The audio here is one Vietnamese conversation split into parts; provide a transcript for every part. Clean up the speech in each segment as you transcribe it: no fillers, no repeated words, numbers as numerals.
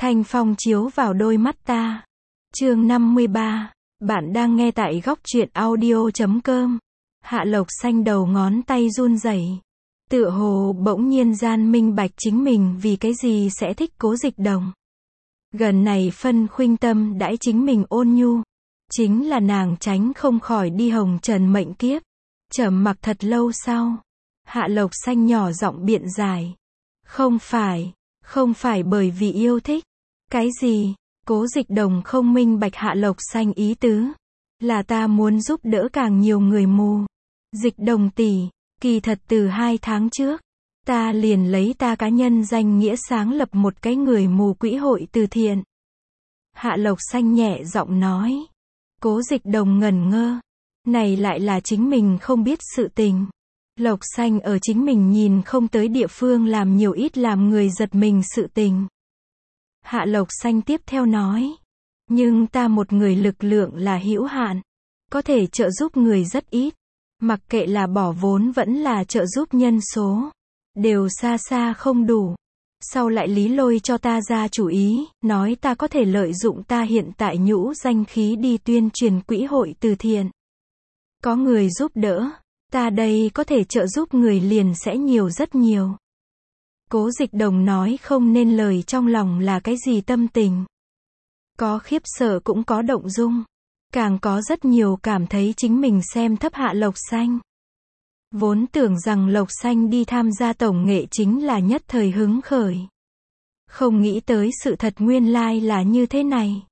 Thanh phong chiếu vào đôi mắt ta. Chương 53. Bạn đang nghe tại góc truyện audio.com. Hạ Lộc Xanh đầu ngón tay run rẩy, tựa hồ bỗng nhiên gian minh bạch chính mình vì cái gì sẽ thích Cố Dịch Đồng. Gần này phân khuynh tâm đãi chính mình ôn nhu, chính là nàng tránh không khỏi đi hồng trần mệnh kiếp. Trầm mặc thật lâu sau, Hạ Lộc Xanh nhỏ giọng biện giải. Không phải bởi vì yêu thích. Cái gì? Cố Dịch Đồng không minh bạch Hạ Lộc Xanh ý tứ. Là ta muốn giúp đỡ càng nhiều người mù. Dịch Đồng tỷ, kỳ thật từ 2 tháng trước, ta liền lấy ta cá nhân danh nghĩa sáng lập một cái người mù quỹ hội từ thiện. Hạ Lộc Xanh nhẹ giọng nói. Cố Dịch Đồng ngẩn ngơ. Này lại là chính mình không biết sự tình. Lộc Xanh ở chính mình nhìn không tới địa phương làm nhiều ít làm người giật mình sự tình. Hạ Lộc Xanh tiếp theo nói. Nhưng ta một người lực lượng là hữu hạn. Có thể trợ giúp người rất ít. Mặc kệ là bỏ vốn vẫn là trợ giúp nhân số. Đều xa xa không đủ. Sau lại Lý Lôi cho ta ra chủ ý, nói ta có thể lợi dụng ta hiện tại nhũ danh khí đi tuyên truyền quỹ hội từ thiện. Có người giúp đỡ, ta đây có thể trợ giúp người liền sẽ nhiều rất nhiều. Cố Dịch Đồng nói không nên lời trong lòng là cái gì tâm tình. Có khiếp sợ cũng có động dung. Càng có rất nhiều cảm thấy chính mình xem thấp Hạ Lộc Xanh. Vốn tưởng rằng Lộc Xanh đi tham gia tổng nghệ chính là nhất thời hứng khởi. Không nghĩ tới sự thật nguyên lai là như thế này.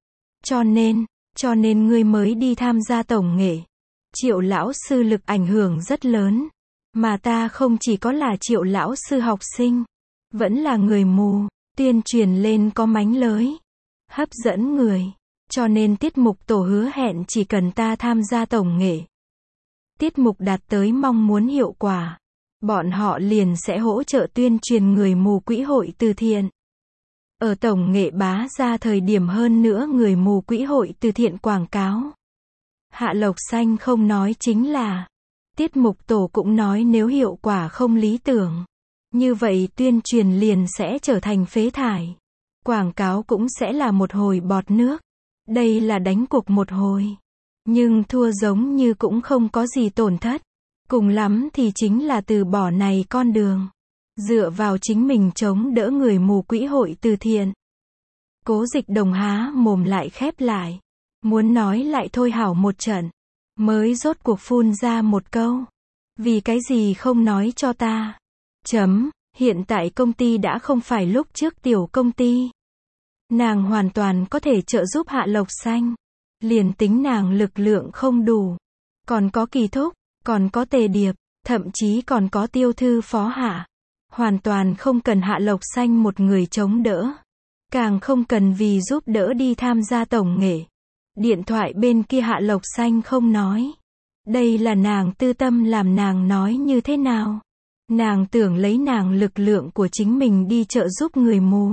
Cho nên ngươi mới đi tham gia tổng nghệ. Triệu lão sư lực ảnh hưởng rất lớn. Mà ta không chỉ có là Triệu lão sư học sinh. Vẫn là người mù. Tuyên truyền lên có mánh lới. Hấp dẫn người. Cho nên tiết mục tổ hứa hẹn chỉ cần ta tham gia tổng nghệ. Tiết mục đạt tới mong muốn hiệu quả. Bọn họ liền sẽ hỗ trợ tuyên truyền người mù quỹ hội từ thiện. Ở tổng nghệ bá ra thời điểm hơn nữa người mù quỹ hội từ thiện quảng cáo. Hạ Lộc Xanh không nói chính là. Tiết mục tổ cũng nói nếu hiệu quả không lý tưởng. Như vậy tuyên truyền liền sẽ trở thành phế thải. Quảng cáo cũng sẽ là một hồi bọt nước. Đây là đánh cuộc một hồi. Nhưng thua giống như cũng không có gì tổn thất. Cùng lắm thì chính là từ bỏ này con đường. Dựa vào chính mình chống đỡ người mù quỹ hội từ thiện. Cố Dịch Đồng há mồm lại khép lại. Muốn nói lại thôi hảo một trận. Mới rốt cuộc phun ra một câu. Vì cái gì không nói cho ta. Hiện tại công ty đã không phải lúc trước tiểu công ty. Nàng hoàn toàn có thể trợ giúp Hạ Lộc Xanh. Liền tính nàng lực lượng không đủ. Còn có Kỳ Thúc, còn có Tề Điệp, thậm chí còn có Tiêu Thư Phó Hạ. Hoàn toàn không cần Hạ Lộc Xanh một người chống đỡ. Càng không cần vì giúp đỡ đi tham gia tổng nghệ. Điện thoại bên kia Hạ Lộc Xanh không nói. Đây là nàng tư tâm làm nàng nói như thế nào. Nàng tưởng lấy nàng lực lượng của chính mình đi trợ giúp người mù.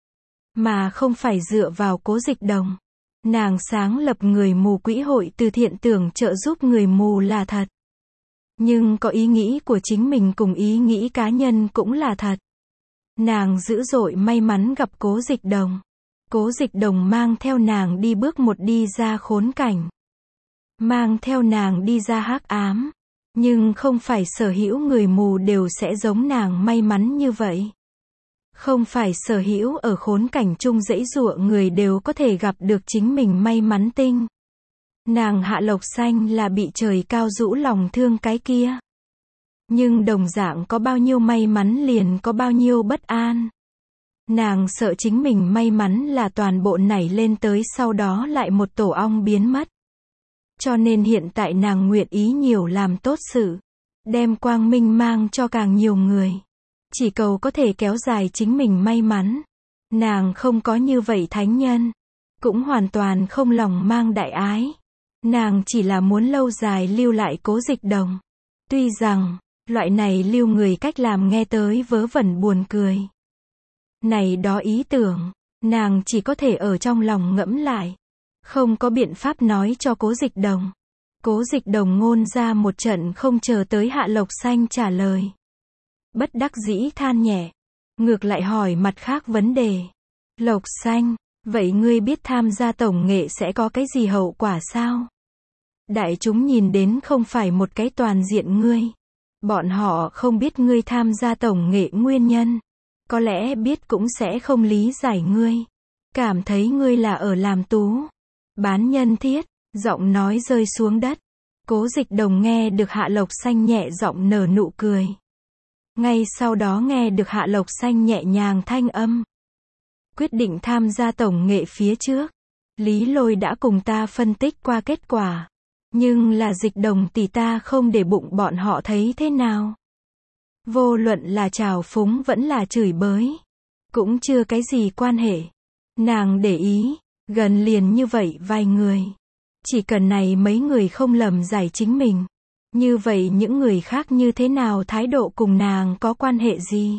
Mà không phải dựa vào Cố Dịch Đồng. Nàng sáng lập người mù quỹ hội từ thiện tưởng trợ giúp người mù là thật. Nhưng có ý nghĩ của chính mình cùng ý nghĩ cá nhân cũng là thật. Nàng dữ dội may mắn gặp Cố Dịch Đồng. Cố Dịch Đồng mang theo nàng đi bước một đi ra khốn cảnh. Mang theo nàng đi ra hắc ám. Nhưng không phải sở hữu người mù đều sẽ giống nàng may mắn như vậy. Không phải sở hữu ở khốn cảnh chung dãy giụa người đều có thể gặp được chính mình may mắn tinh. Nàng Hạ Lộc Xanh là bị trời cao rũ lòng thương cái kia. Nhưng đồng dạng có bao nhiêu may mắn liền có bao nhiêu bất an. Nàng sợ chính mình may mắn là toàn bộ nảy lên tới sau đó lại một tổ ong biến mất. Cho nên hiện tại nàng nguyện ý nhiều làm tốt sự. Đem quang minh mang cho càng nhiều người. Chỉ cầu có thể kéo dài chính mình may mắn. Nàng không có như vậy thánh nhân. Cũng hoàn toàn không lòng mang đại ái. Nàng chỉ là muốn lâu dài lưu lại Cố Dịch Đồng. Tuy rằng, loại này lưu người cách làm nghe tới vớ vẩn buồn cười. Này đó ý tưởng, nàng chỉ có thể ở trong lòng ngẫm lại. Không có biện pháp nói cho Cố Dịch Đồng. Cố Dịch Đồng ngôn ra một trận không chờ tới Hạ Lộc Xanh trả lời. Bất đắc dĩ than nhẹ. Ngược lại hỏi mặt khác vấn đề. Lộc Xanh, vậy ngươi biết tham gia tổng nghệ sẽ có cái gì hậu quả sao? Đại chúng nhìn đến không phải một cái toàn diện ngươi. Bọn họ không biết ngươi tham gia tổng nghệ nguyên nhân. Có lẽ biết cũng sẽ không lý giải ngươi. Cảm thấy ngươi là ở làm tú. Bán nhân thiết, giọng nói rơi xuống đất. Cố Dịch Đồng nghe được Hạ Lộc Xanh nhẹ giọng nở nụ cười. Ngay sau đó nghe được Hạ Lộc Xanh nhẹ nhàng thanh âm. Quyết định tham gia tổng nghệ phía trước. Lý Lôi đã cùng ta phân tích qua kết quả. Nhưng là Dịch Đồng tỷ ta không để bụng bọn họ thấy thế nào. Vô luận là trào phúng vẫn là chửi bới. Cũng chưa cái gì quan hệ. Nàng để ý, gần liền như vậy vài người. Chỉ cần này mấy người không lầm giải chính mình. Như vậy những người khác như thế nào thái độ cùng nàng có quan hệ gì?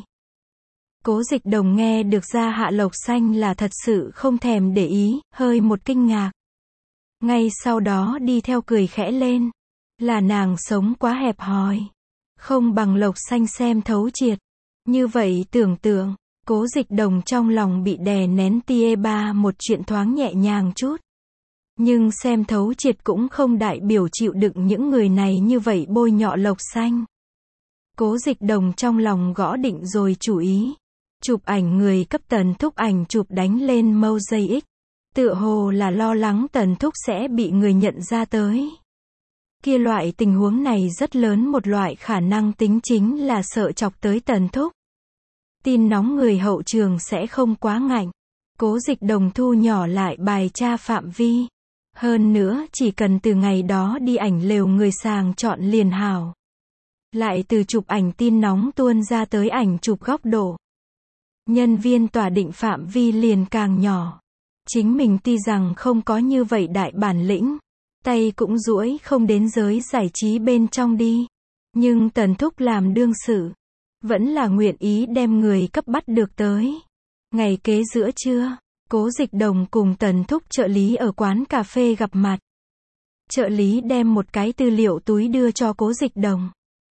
Cố Dịch Đồng nghe được ra Hạ Lộc Xanh là thật sự không thèm để ý, hơi một kinh ngạc. Ngay sau đó đi theo cười khẽ lên. Là nàng sống quá hẹp hòi. Không bằng Lộc Xanh xem thấu triệt. Như vậy tưởng tượng, Cố Dịch Đồng trong lòng bị đè nén tia ba một chuyện thoáng nhẹ nhàng chút. Nhưng xem thấu triệt cũng không đại biểu chịu đựng những người này như vậy bôi nhọ Lộc Xanh. Cố Dịch Đồng trong lòng gõ định rồi chủ ý. Chụp ảnh người cấp Tần Thúc ảnh chụp đánh lên mâu dây X. Tựa hồ là lo lắng Tần Thúc sẽ bị người nhận ra tới. Kia loại tình huống này rất lớn một loại khả năng tính chính là sợ chọc tới Tần Thúc. Tin nóng người hậu trường sẽ không quá ngạnh. Cố Dịch Đồng thu nhỏ lại bài tra phạm vi. Hơn nữa chỉ cần từ ngày đó đi ảnh lều người sàng chọn liền hảo. Lại từ chụp ảnh tin nóng tuôn ra tới ảnh chụp góc độ. Nhân viên tỏa định phạm vi liền càng nhỏ. Chính mình tuy rằng không có như vậy đại bản lĩnh. Tay cũng duỗi không đến giới giải trí bên trong đi. Nhưng Tần Thúc làm đương sự. Vẫn là nguyện ý đem người cấp bắt được tới. Ngày kế giữa trưa, Cố Dịch Đồng cùng Tần Thúc trợ lý ở quán cà phê gặp mặt. Trợ lý đem một cái tư liệu túi đưa cho Cố Dịch Đồng.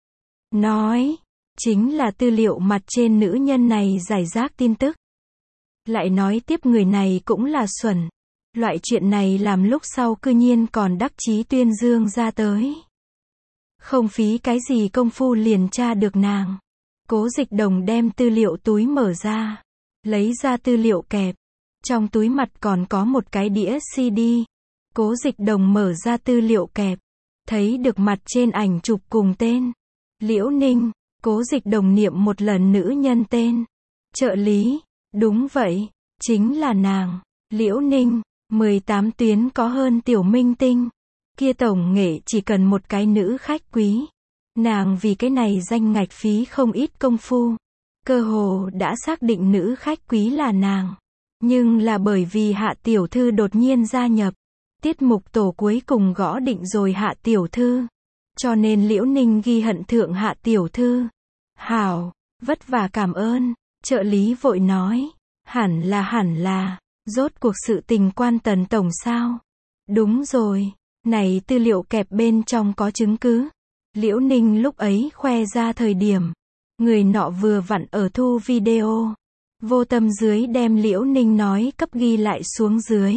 Nói, chính là tư liệu mặt trên nữ nhân này giải rác tin tức. Lại nói tiếp người này cũng là xuẩn. Loại chuyện này làm lúc sau cư nhiên còn đắc chí tuyên dương ra tới. Không phí cái gì công phu liền tra được nàng. Cố Dịch Đồng đem tư liệu túi mở ra. Lấy ra tư liệu kẹp. Trong túi mặt còn có một cái đĩa CD. Cố Dịch Đồng mở ra tư liệu kẹp. Thấy được mặt trên ảnh chụp cùng tên. Liễu Ninh. Cố Dịch Đồng niệm một lần nữ nhân tên. Trợ lý. Đúng vậy. Chính là nàng. Liễu Ninh. 18 tuyến có hơn tiểu minh tinh. Kia tổng nghệ chỉ cần một cái nữ khách quý. Nàng vì cái này danh ngạch phí không ít công phu. Cơ hồ đã xác định nữ khách quý là nàng. Nhưng là bởi vì Hạ Tiểu Thư đột nhiên gia nhập. Tiết mục tổ cuối cùng gõ định rồi Hạ Tiểu Thư. Cho nên Liễu Ninh ghi hận thượng Hạ Tiểu Thư. Hảo, vất vả cảm ơn. Trợ lý vội nói. Hẳn là. Rốt cuộc sự tình quan Tần tổng sao? Đúng rồi. Này tư liệu kẹp bên trong có chứng cứ. Liễu Ninh lúc ấy khoe ra thời điểm. Người nọ vừa vặn ở thu video. Vô tâm dưới đem Liễu Ninh nói cấp ghi lại xuống dưới.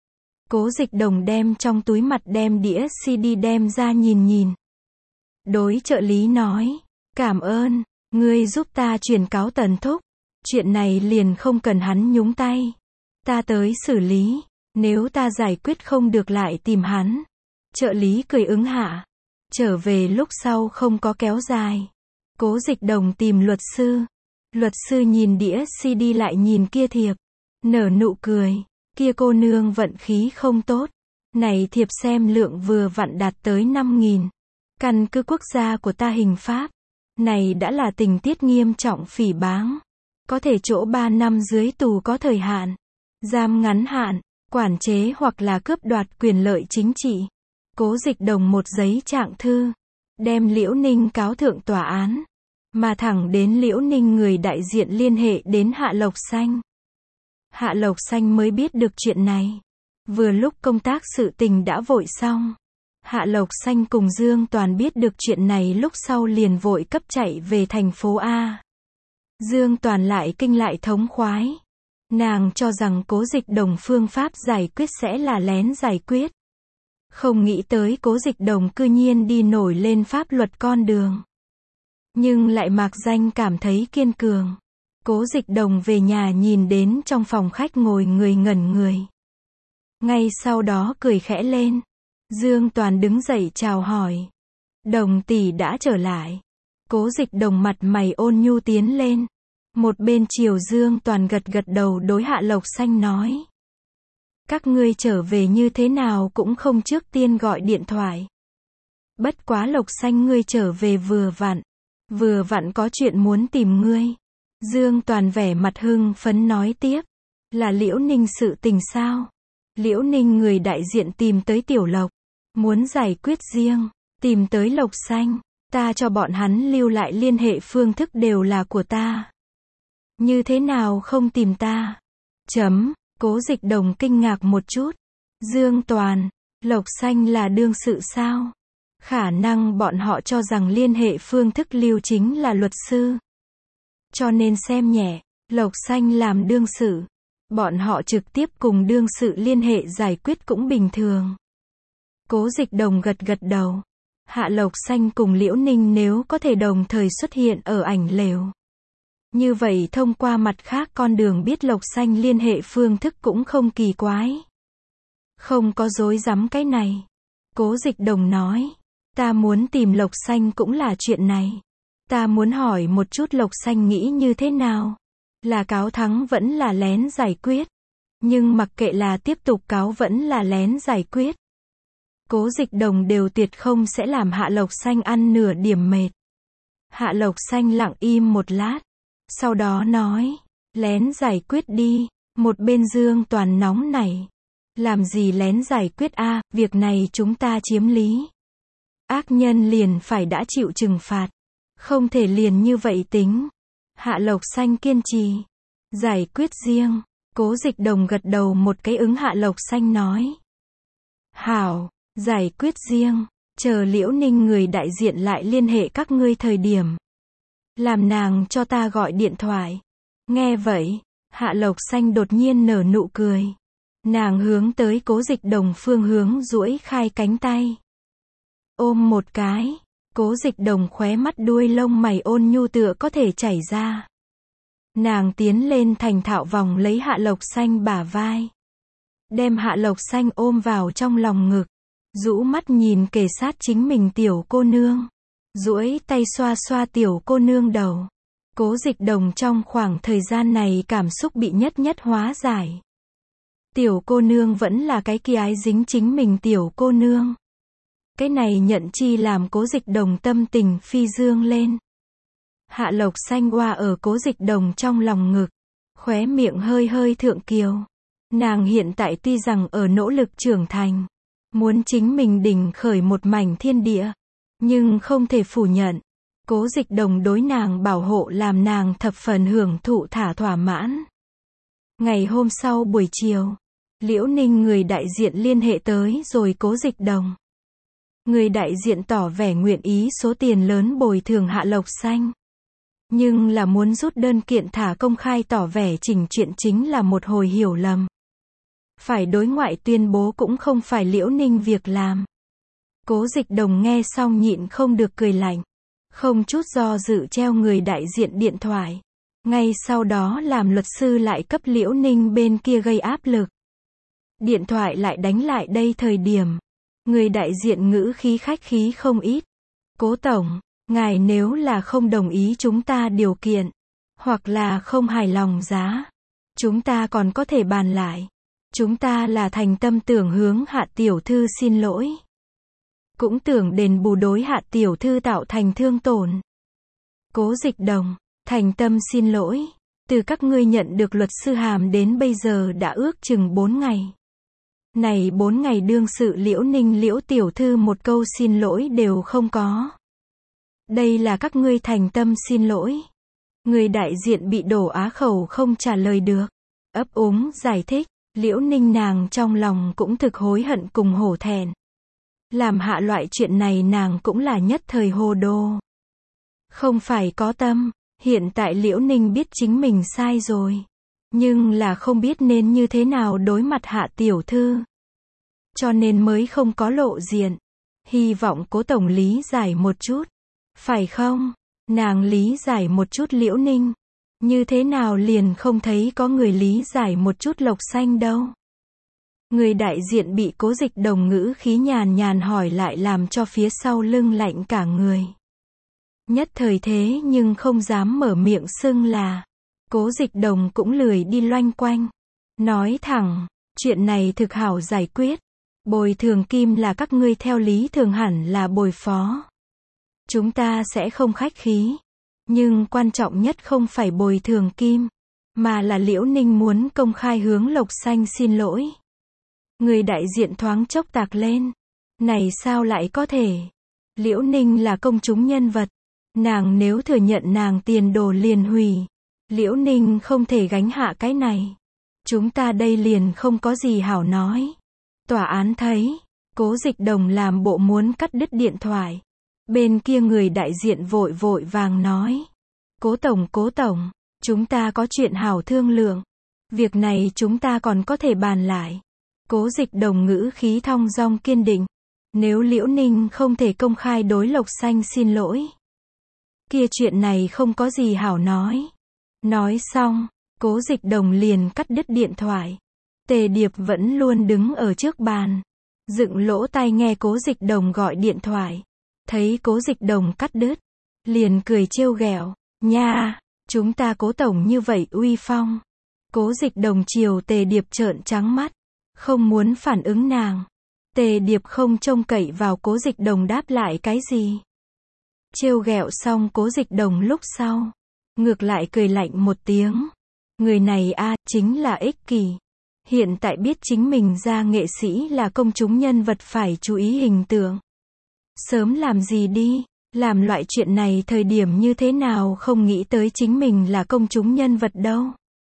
Cố Dịch Đồng đem trong túi mặt đem đĩa CD đem ra nhìn. Đối trợ lý nói. Cảm ơn, ngươi giúp ta truyền cáo Tần Thúc. Chuyện này liền không cần hắn nhúng tay. Ta tới xử lý. Nếu ta giải quyết không được lại tìm hắn. Trợ lý cười ứng hạ. Trở về lúc sau không có kéo dài. Cố Dịch Đồng tìm luật sư. Luật sư nhìn đĩa CD lại nhìn kia thiệp. Nở nụ cười. Kia cô nương vận khí không tốt. Này thiệp xem lượng vừa vặn đạt tới 5.000. Căn cứ quốc gia của ta hình pháp. Này đã là tình tiết nghiêm trọng phỉ báng. Có thể chỗ 3 năm dưới tù có thời hạn. Giam ngắn hạn. Quản chế hoặc là cướp đoạt quyền lợi chính trị. Cố Dịch Đồng một giấy trạng thư. Đem Liễu Ninh cáo thượng tòa án. Mà thẳng đến Liễu Ninh người đại diện liên hệ đến Hạ Lộc Xanh. Hạ Lộc Xanh mới biết được chuyện này. Vừa lúc công tác sự tình đã vội xong. Hạ Lộc Xanh cùng Dương Toàn biết được chuyện này lúc sau liền vội cấp chạy về thành phố A. Dương Toàn lại kinh lại thống khoái. Nàng cho rằng Cố Dịch Đồng phương pháp giải quyết sẽ là lén giải quyết. Không nghĩ tới Cố Dịch Đồng cư nhiên đi nổi lên pháp luật con đường. Nhưng lại mạc danh cảm thấy kiên cường. Cố Dịch Đồng về nhà nhìn đến trong phòng khách ngồi người ngẩn người. Ngay sau đó cười khẽ lên. Dương Toàn đứng dậy chào hỏi. Đồng tỷ đã trở lại. Cố Dịch Đồng mặt mày ôn nhu tiến lên. Một bên chiều Dương Toàn gật gật đầu đối Hạ Lộc Xanh nói. Các ngươi trở về như thế nào cũng không trước tiên gọi điện thoại. Bất quá Lộc Xanh ngươi trở về vừa vặn có chuyện muốn tìm ngươi. Dương Toàn vẻ mặt hưng phấn nói tiếp. Là Liễu Ninh sự tình sao? Liễu Ninh người đại diện tìm tới Tiểu Lộc. Muốn giải quyết riêng. Tìm tới Lộc Xanh. Ta cho bọn hắn lưu lại liên hệ phương thức đều là của ta. Như thế nào không tìm ta? Cố Dịch Đồng kinh ngạc một chút. Dương Toàn, Lộc Xanh là đương sự sao? Khả năng bọn họ cho rằng liên hệ phương thức lưu chính là luật sư. Cho nên xem nhẹ, Lộc Xanh làm đương sự. Bọn họ trực tiếp cùng đương sự liên hệ giải quyết cũng bình thường. Cố Dịch Đồng gật gật đầu. Hạ Lộc Xanh cùng Liễu Ninh nếu có thể đồng thời xuất hiện ở ảnh lều. Như vậy thông qua mặt khác con đường biết Lộc Xanh liên hệ phương thức cũng không kỳ quái. Không có dối rắm cái này. Cố Dịch Đồng nói. Ta muốn tìm Lộc Xanh cũng là chuyện này. Ta muốn hỏi một chút Lộc Xanh nghĩ như thế nào. Là cáo thắng vẫn là lén giải quyết. Nhưng mặc kệ là tiếp tục cáo vẫn là lén giải quyết. Cố Dịch Đồng đều tuyệt không sẽ làm Hạ Lộc Xanh ăn nửa điểm mệt. Hạ Lộc Xanh lặng im một lát. Sau đó nói, lén giải quyết đi. Một bên Dương Toàn nóng nảy. Làm gì lén giải quyết a, việc này chúng ta chiếm lý. Ác nhân liền phải đã chịu trừng phạt. Không thể liền như vậy tính. Hạ Lộc Xanh kiên trì. Giải quyết riêng. Cố Dịch Đồng gật đầu một cái ứng Hạ Lộc Xanh nói. Hảo, giải quyết riêng. Chờ Liễu Ninh người đại diện lại liên hệ các ngươi thời điểm. Làm nàng cho ta gọi điện thoại. Nghe vậy, Hạ Lộc Xanh đột nhiên nở nụ cười. Nàng hướng tới Cố Dịch Đồng phương hướng duỗi khai cánh tay. Ôm một cái. Cố Dịch Đồng khóe mắt đuôi lông mày ôn nhu tựa có thể chảy ra. Nàng tiến lên thành thạo vòng lấy Hạ Lộc Xanh bả vai. Đem Hạ Lộc Xanh ôm vào trong lòng ngực. Rũ mắt nhìn kề sát chính mình tiểu cô nương. Duỗi tay xoa xoa tiểu cô nương đầu. Cố Dịch Đồng trong khoảng thời gian này cảm xúc bị nhất hóa giải. Tiểu cô nương vẫn là cái kia ái dính chính mình tiểu cô nương. Cái này nhận chi làm Cố Dịch Đồng tâm tình phi dương lên. Hạ Lộc Xanh oa ở Cố Dịch Đồng trong lòng ngực. Khóe miệng hơi thượng kiều. Nàng hiện tại tuy rằng ở nỗ lực trưởng thành. Muốn chính mình đỉnh khởi một mảnh thiên địa. Nhưng không thể phủ nhận. Cố Dịch Đồng đối nàng bảo hộ làm nàng thập phần hưởng thụ thỏa mãn. Ngày hôm sau buổi chiều. Liễu Ninh người đại diện liên hệ tới rồi Cố Dịch Đồng. Người đại diện tỏ vẻ nguyện ý số tiền lớn bồi thường Hạ Lộc Xanh. Nhưng là muốn rút đơn kiện thả công khai tỏ vẻ chỉnh chuyện chính là một hồi hiểu lầm. Phải đối ngoại tuyên bố cũng không phải Liễu Ninh việc làm. Cố Dịch Đồng nghe xong nhịn không được cười lạnh. Không chút do dự treo người đại diện điện thoại. Ngay sau đó làm luật sư lại cấp Liễu Ninh bên kia gây áp lực. Điện thoại lại đánh lại đây thời điểm. Người đại diện ngữ khí khách khí không ít. Cố tổng, ngài nếu là không đồng ý chúng ta điều kiện. Hoặc là không hài lòng giá. Chúng ta còn có thể bàn lại. Chúng ta là thành tâm tưởng hướng Hạ tiểu thư xin lỗi. Cũng tưởng đền bù đối Hạ tiểu thư tạo thành thương tổn. Cố Dịch Đồng, thành tâm xin lỗi. Từ các ngươi nhận được luật sư hàm đến bây giờ đã ước chừng 4 ngày. Này 4 ngày đương sự Liễu Ninh Liễu tiểu thư một câu xin lỗi đều không có. Đây là các ngươi thành tâm xin lỗi. Người đại diện bị đổ á khẩu không trả lời được. Ấp úng giải thích. Liễu Ninh nàng trong lòng cũng thực hối hận cùng hổ thẹn. Làm hạ loại chuyện này nàng cũng là nhất thời hồ đồ. Không phải có tâm. Hiện tại Liễu Ninh biết chính mình sai rồi. nhưng là không biết nên như thế nào đối mặt Hạ tiểu thư. Cho nên mới không có lộ diện. Hy vọng Cố tổng lý giải một chút. Phải không? Nàng lý giải một chút Liễu Ninh. Như thế nào liền không thấy có người lý giải một chút Lộc Xanh đâu. Người đại diện bị Cố Dịch Đồng ngữ khí nhàn nhàn hỏi lại làm cho phía sau lưng lạnh cả người. Nhất thời thế nhưng không dám mở miệng xưng là. Cố Dịch Đồng cũng lười đi loanh quanh. Nói thẳng, chuyện này thực hảo giải quyết. Bồi thường kim là các ngươi theo lý thường hẳn là bồi phó. Chúng ta sẽ không khách khí. Nhưng quan trọng nhất không phải bồi thường kim, mà là Liễu Ninh muốn công khai hướng Lộc Xanh xin lỗi. Người đại diện thoáng chốc tạc lên. Này sao lại có thể? Liễu Ninh là công chúng nhân vật. Nàng nếu thừa nhận nàng tiền đồ liền hủy. Liễu Ninh không thể gánh hạ cái này. Chúng ta đây liền không có gì hảo nói. Tòa án thấy, Cố Dịch Đồng làm bộ muốn cắt đứt điện thoại. Bên kia người đại diện vội vội vàng nói. Cố tổng, chúng ta có chuyện hảo thương lượng. Việc này chúng ta còn có thể bàn lại. Cố Dịch Đồng ngữ khí thong dong kiên định. Nếu Liễu Ninh không thể công khai đối Lộc Xanh xin lỗi, kia chuyện này không có gì hảo nói. Nói xong, Cố Dịch Đồng liền cắt đứt điện thoại. Tề Điệp vẫn luôn đứng ở trước bàn, dựng lỗ tai nghe Cố Dịch Đồng gọi điện thoại. Thấy Cố Dịch Đồng cắt đứt, liền cười trêu ghẹo. Nha, chúng ta Cố tổng như vậy uy phong. Cố Dịch Đồng chiều Tề Điệp trợn trắng mắt, không muốn phản ứng nàng. Tề Điệp không trông cậy vào Cố Dịch Đồng đáp lại cái gì. Trêu ghẹo xong Cố Dịch Đồng lúc sau, ngược lại cười lạnh một tiếng. Người này chính là ích kỷ. Hiện tại biết chính mình ra nghệ sĩ là công chúng nhân vật phải chú ý hình tượng. Sớm làm gì đi, làm loại chuyện này thời điểm như thế nào không nghĩ tới chính mình là công chúng nhân vật đâu.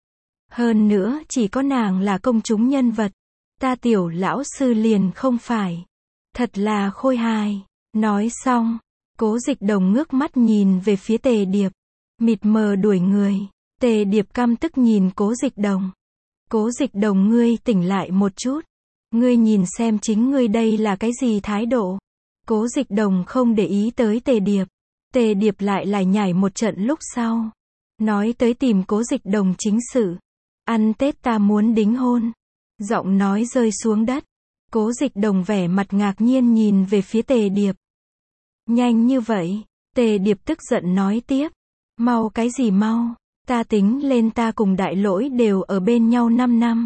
Hơn nữa chỉ có nàng là công chúng nhân vật. Ta tiểu lão sư liền không phải. Thật là khôi hài. Nói xong, Cố Dịch Đồng ngước mắt nhìn về phía Tề Điệp. Mịt mờ đuổi người. Tề Điệp căm tức nhìn Cố Dịch Đồng. Cố Dịch Đồng ngươi tỉnh lại một chút. Ngươi nhìn xem chính ngươi đây là cái gì thái độ. Cố Dịch Đồng không để ý tới Tề Điệp. Tề Điệp lại lải nhải một trận lúc sau. Nói tới tìm Cố Dịch Đồng chính sự. Ăn Tết ta muốn đính hôn. Giọng nói rơi xuống đất. Cố Dịch Đồng vẻ mặt ngạc nhiên nhìn về phía Tề Điệp. Nhanh như vậy. Tề Điệp tức giận nói tiếp. Mau cái gì mau. Ta tính lên ta cùng Đại Lỗi đều ở bên nhau 5 năm.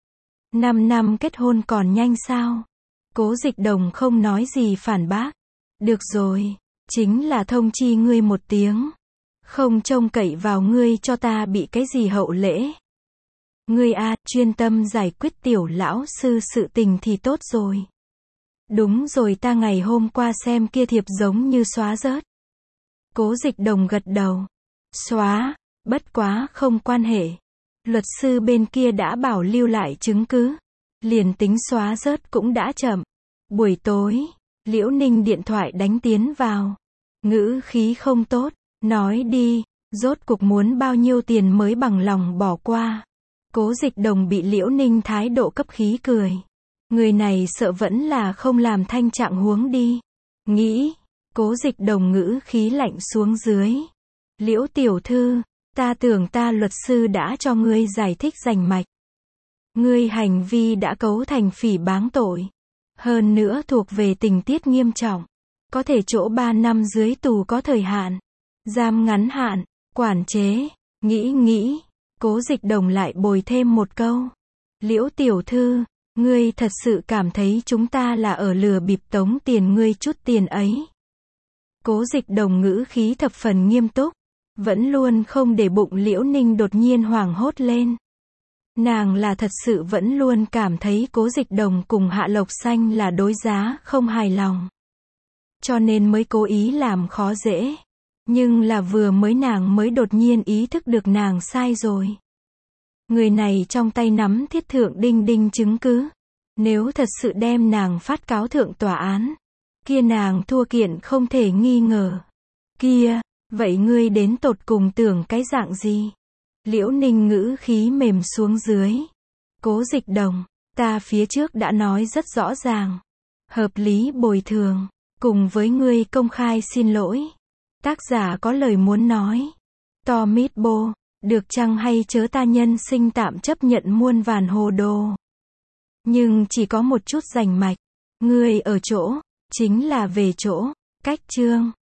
5 năm kết hôn còn nhanh sao? Cố Dịch Đồng không nói gì phản bác. Được rồi, chính là thông chi ngươi một tiếng. Không trông cậy vào ngươi cho ta bị cái gì hậu lễ. Ngươi chuyên tâm giải quyết tiểu lão sư sự tình thì tốt rồi. Đúng rồi, ta ngày hôm qua xem kia thiệp giống như xóa rớt. Cố Dịch Đồng gật đầu. Xóa, bất quá không quan hệ. Luật sư bên kia đã bảo lưu lại chứng cứ. Liền tính xóa rớt cũng đã chậm. Buổi tối, Liễu Ninh điện thoại đánh tiến vào. Ngữ khí không tốt, nói đi, rốt cuộc muốn bao nhiêu tiền mới bằng lòng bỏ qua. Cố Dịch Đồng bị Liễu Ninh thái độ cấp khí cười. Người này sợ vẫn là không làm thanh trạng huống đi. Nghĩ, Cố Dịch Đồng ngữ khí lạnh xuống dưới. Liễu tiểu thư, ta tưởng ta luật sư đã cho ngươi giải thích rành mạch. Ngươi hành vi đã cấu thành phỉ báng tội. Hơn nữa thuộc về tình tiết nghiêm trọng. Có thể chỗ 3 năm dưới tù có thời hạn. Giam ngắn hạn, quản chế, nghĩ. Cố Dịch Đồng lại bồi thêm một câu. Liễu tiểu thư, ngươi thật sự cảm thấy chúng ta là ở lừa bịp tống tiền ngươi chút tiền ấy. Cố Dịch Đồng ngữ khí thập phần nghiêm túc. Vẫn luôn không để bụng Liễu Ninh đột nhiên hoảng hốt lên. Nàng là thật sự vẫn luôn cảm thấy Cố Dịch Đồng cùng Hạ Lộc Xanh là đối giá không hài lòng. Cho nên mới cố ý làm khó dễ. Nhưng là vừa mới nàng mới đột nhiên ý thức được nàng sai rồi. Người này trong tay nắm thiết thượng đinh đinh chứng cứ. Nếu thật sự đem nàng phát cáo thượng tòa án, kia nàng thua kiện không thể nghi ngờ. Kia, vậy ngươi đến tột cùng tưởng cái dạng gì? Liễu Ninh ngữ khí mềm xuống dưới. Cố Dịch Đồng, ta phía trước đã nói rất rõ ràng. Hợp lý bồi thường, cùng với ngươi công khai xin lỗi. Tác giả có lời muốn nói. To Meatball, được chăng hay chớ ta nhân sinh tạm chấp nhận muôn vàn hồ đồ. Nhưng chỉ có một chút rành mạch. Ngươi ở chỗ, chính là về chỗ. Cách chương.